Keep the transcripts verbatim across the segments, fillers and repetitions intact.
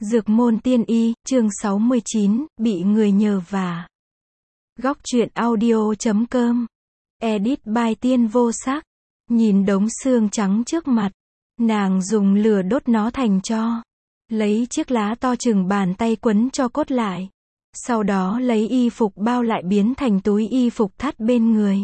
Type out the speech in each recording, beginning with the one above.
Dược môn tiên y, chương sáu mươi chín, bị người nhờ vả. Góc truyện audio chấm com. Edit by Tiên Vô Sắc. Nhìn đống xương trắng trước mặt, nàng dùng lửa đốt nó thành tro. Lấy chiếc lá to chừng bàn tay quấn cho cốt lại. Sau đó lấy y phục bao lại biến thành túi y phục thắt bên người.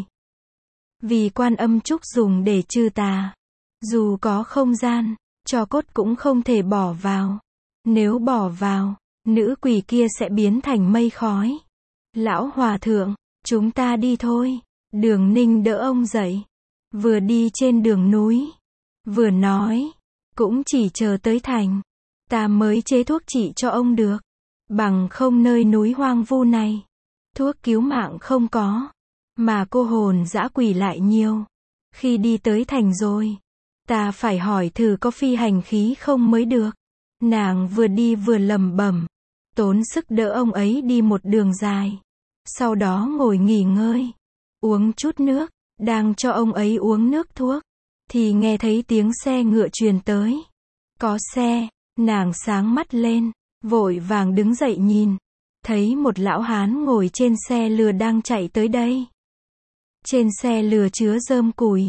Vì Quan Âm Trúc dùng để trừ tà. Dù có không gian, tro cốt cũng không thể bỏ vào. Nếu bỏ vào, nữ quỷ kia sẽ biến thành mây khói. Lão hòa thượng, chúng ta đi thôi. Đường Ninh đỡ ông dậy. Vừa đi trên đường núi, vừa nói, cũng chỉ chờ tới thành, ta mới chế thuốc trị cho ông được. Bằng không nơi núi hoang vu này, thuốc cứu mạng không có, mà cô hồn dã quỷ lại nhiều. Khi đi tới thành rồi, ta phải hỏi thử có phi hành khí không mới được. Nàng vừa đi vừa lẩm bẩm, tốn sức đỡ ông ấy đi một đường dài. Sau đó ngồi nghỉ ngơi, uống chút nước, đang cho ông ấy uống nước thuốc, thì nghe thấy tiếng xe ngựa truyền tới. Có xe, nàng sáng mắt lên, vội vàng đứng dậy nhìn, thấy một lão hán ngồi trên xe lừa đang chạy tới đây. Trên xe lừa chứa rơm củi,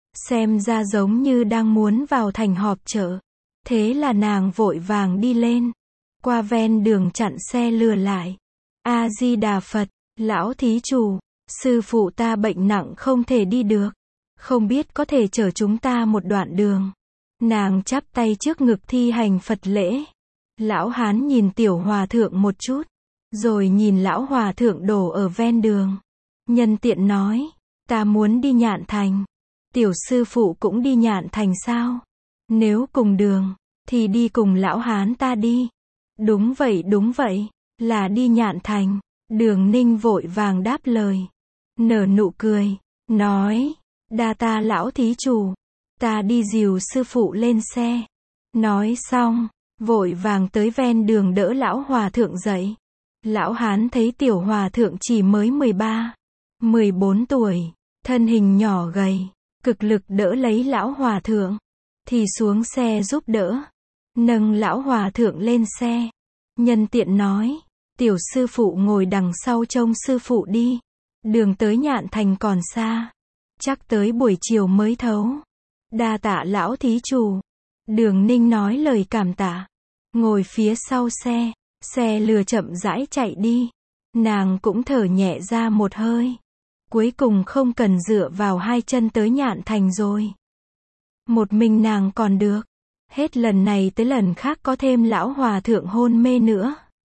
xem ra giống như đang muốn vào thành họp chợ. Thế là nàng vội vàng đi lên, qua ven đường chặn xe lừa lại. A Di Đà Phật, lão thí chủ, sư phụ ta bệnh nặng không thể đi được, không biết có thể chở chúng ta một đoạn đường. Nàng chắp tay trước ngực thi hành Phật lễ. Lão hán nhìn tiểu hòa thượng một chút, rồi nhìn lão hòa thượng đổ ở ven đường. Nhân tiện nói, ta muốn đi Nhạn Thành. Tiểu sư phụ cũng đi Nhạn Thành sao? Nếu cùng đường, thì đi cùng lão hán ta đi. Đúng vậy đúng vậy, là đi Nhạn Thành. Đường Ninh vội vàng đáp lời, nở nụ cười, nói, đa ta lão thí chủ, ta đi dìu sư phụ lên xe. Nói xong, vội vàng tới ven đường đỡ lão hòa thượng dậy. Lão hán thấy tiểu hòa thượng chỉ mới mười ba, mười bốn tuổi, thân hình nhỏ gầy, cực lực đỡ lấy lão hòa thượng, thì xuống xe giúp đỡ, nâng lão hòa thượng lên xe. Nhân tiện nói, tiểu sư phụ ngồi đằng sau trông sư phụ đi. Đường tới Nhạn Thành còn xa, chắc tới buổi chiều mới thấu. Đa tạ lão thí chủ. Đường Ninh nói lời cảm tạ, ngồi phía sau xe. Xe lừa chậm rãi chạy đi. Nàng cũng thở nhẹ ra một hơi. Cuối cùng không cần dựa vào hai chân tới Nhạn Thành rồi. Một mình nàng còn được. Hết lần này tới lần khác có thêm lão hòa thượng hôn mê nữa.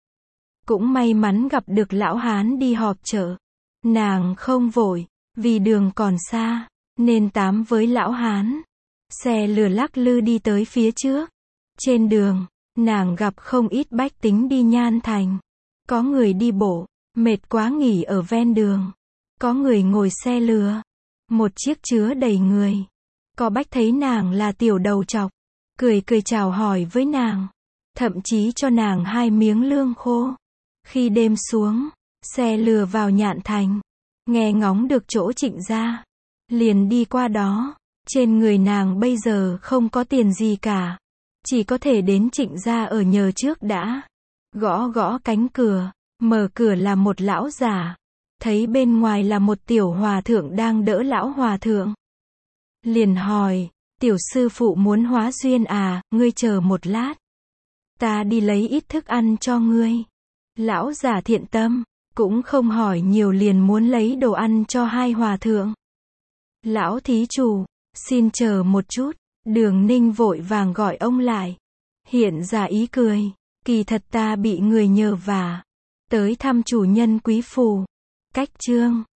Cũng may mắn gặp được lão hán đi họp chợ. Nàng không vội, vì đường còn xa, nên tám với lão hán. Xe lừa lắc lư đi tới phía trước. Trên đường, nàng gặp không ít bách tính đi Nhạn Thành. Có người đi bộ, mệt quá nghỉ ở ven đường. Có người ngồi xe lừa, một chiếc chứa đầy người. Có bách thấy nàng là tiểu đầu trọc, cười cười chào hỏi với nàng, thậm chí cho nàng hai miếng lương khô. Khi đêm xuống, xe lừa vào Nhạn Thành, nghe ngóng được chỗ Trịnh gia, liền đi qua đó. Trên người nàng bây giờ không có tiền gì cả, chỉ có thể đến Trịnh gia ở nhờ trước đã. Gõ gõ cánh cửa, mở cửa là một lão già, thấy bên ngoài là một tiểu hòa thượng đang đỡ lão hòa thượng. Liền hỏi, tiểu sư phụ muốn hóa duyên à, ngươi chờ một lát. Ta đi lấy ít thức ăn cho ngươi. Lão già thiện tâm, cũng không hỏi nhiều liền muốn lấy đồ ăn cho hai hòa thượng. Lão thí chủ, xin chờ một chút. Đường Ninh vội vàng gọi ông lại. Hiện ra ý cười, kỳ thật ta bị người nhờ vả, tới thăm chủ nhân quý phủ. Cách chương